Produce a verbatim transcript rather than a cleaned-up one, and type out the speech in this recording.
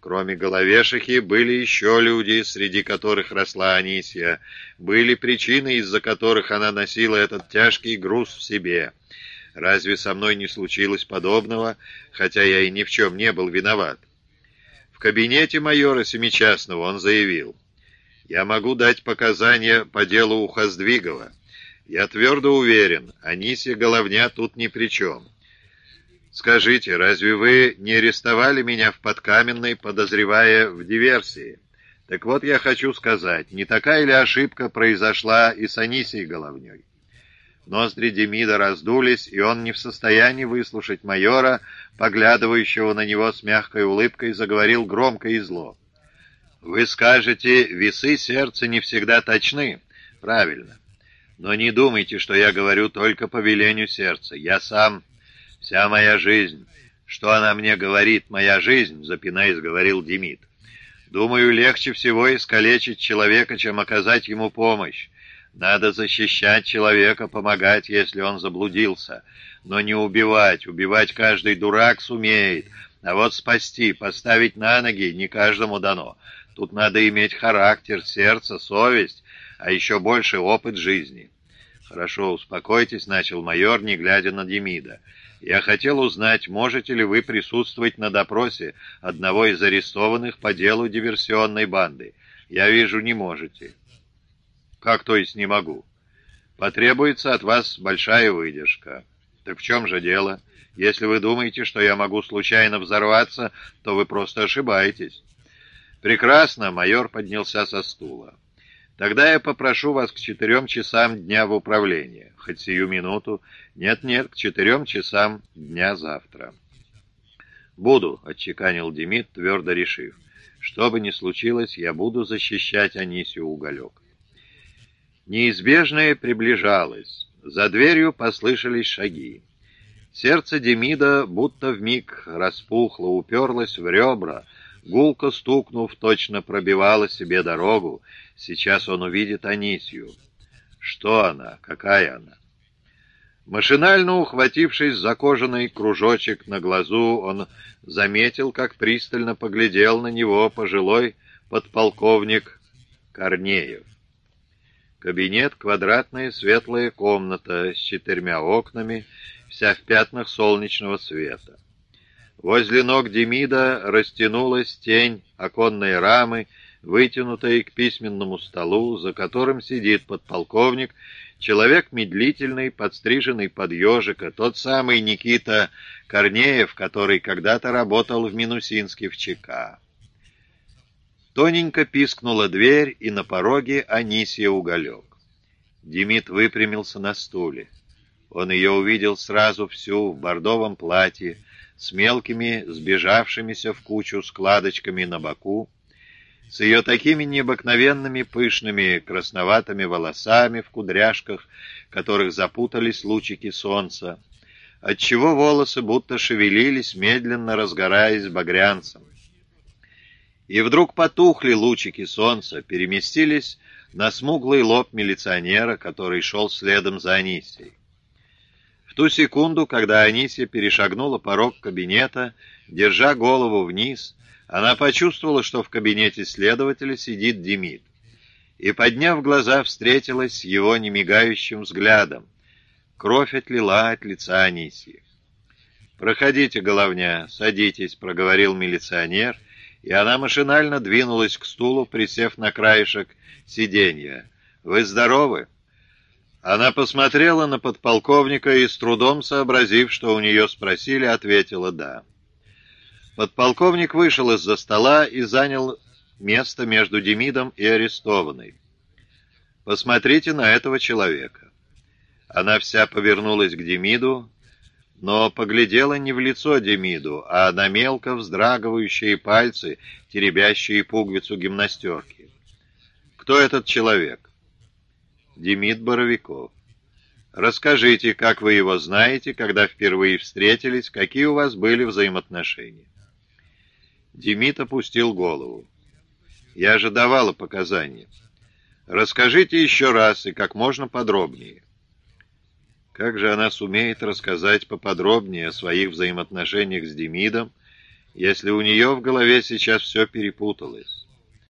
Кроме Головешихи были еще люди, среди которых росла Анисья, были причины, из-за которых она носила этот тяжкий груз в себе. Разве со мной не случилось подобного, хотя я и ни в чем не был виноват? В кабинете майора Семичастного он заявил: «Я могу дать показания по делу Ухоздвигова. Я твердо уверен, Анисья Головня тут ни при чем. Скажите, разве вы не арестовали меня в Подкаменной, подозревая в диверсии? Так вот, я хочу сказать, не такая ли ошибка произошла и с Анисьей Головней?» Ноздри Демида раздулись, и он не в состоянии выслушать майора, поглядывающего на него с мягкой улыбкой, заговорил громко и зло. «Вы скажете, весы сердца не всегда точны. Правильно. Но не думайте, что я говорю только по велению сердца. Я сам, вся моя жизнь. Что она мне говорит, моя жизнь?» — запинаясь, говорил Демид. «Думаю, легче всего искалечить человека, чем оказать ему помощь. Надо защищать человека, помогать, если он заблудился. Но не убивать. Убивать каждый дурак сумеет. А вот спасти, поставить на ноги не каждому дано. Тут надо иметь характер, сердце, совесть, а еще больше опыт жизни». «Хорошо, успокойтесь», — начал майор, не глядя на Демида. «Я хотел узнать, можете ли вы присутствовать на допросе одного из арестованных по делу диверсионной банды. Я вижу, не можете». «Как, то есть, не могу?» «Потребуется от вас большая выдержка». «Так в чем же дело? Если вы думаете, что я могу случайно взорваться, то вы просто ошибаетесь». «Прекрасно», — майор поднялся со стула. «Тогда я попрошу вас к четырем часам дня в управление. Хоть сию минуту. Нет-нет, к четырем часам дня завтра». «Буду», — отчеканил Демид, твердо решив. «Что бы ни случилось, я буду защищать Анисью Уголек». Неизбежное приближалось. За дверью послышались шаги. Сердце Демида будто вмиг распухло, уперлось в ребра, гулко стукнув, точно пробивала себе дорогу. Сейчас он увидит Анисью. Что она? Какая она? Машинально ухватившись за кожаный кружочек на глазу, он заметил, как пристально поглядел на него пожилой подполковник Корнеев. Кабинет — квадратная светлая комната с четырьмя окнами, вся в пятнах солнечного света. Возле ног Демида растянулась тень оконной рамы, вытянутой к письменному столу, за которым сидит подполковник, человек медлительный, подстриженный под ежика, тот самый Никита Корнеев, который когда-то работал в Минусинске в ЧК. Тоненько пискнула дверь, и на пороге Анисья Уголек. Демид выпрямился на стуле. Он ее увидел сразу всю в бордовом платье, с мелкими, сбежавшимися в кучу складочками на боку, с ее такими необыкновенными пышными красноватыми волосами в кудряшках, которых запутались лучики солнца, отчего волосы будто шевелились, медленно разгораясь багрянцем. И вдруг потухли лучики солнца, переместились на смуглый лоб милиционера, который шел следом за Анисьей. В ту секунду, когда Анисья перешагнула порог кабинета, держа голову вниз, она почувствовала, что в кабинете следователя сидит Демид, и, подняв глаза, встретилась с его немигающим взглядом. Кровь отлила от лица Анисьи. «Проходите, Головня, садитесь», — проговорил милиционер, и она машинально двинулась к стулу, присев на краешек сиденья. «Вы здоровы?» Она посмотрела на подполковника и, с трудом сообразив, что у нее спросили, ответила «да». Подполковник вышел из-за стола и занял место между Демидом и арестованной. «Посмотрите на этого человека». Она вся повернулась к Демиду, но поглядела не в лицо Демиду, а на мелко вздрагивающие пальцы, теребящие пуговицу гимнастерки. «Кто этот человек?» «Демид Боровиков». «Расскажите, как вы его знаете, когда впервые встретились, какие у вас были взаимоотношения?» Демид опустил голову. «Я же давала показания. Расскажите еще раз и как можно подробнее». Как же она сумеет рассказать поподробнее о своих взаимоотношениях с Демидом, если у нее в голове сейчас все перепуталось.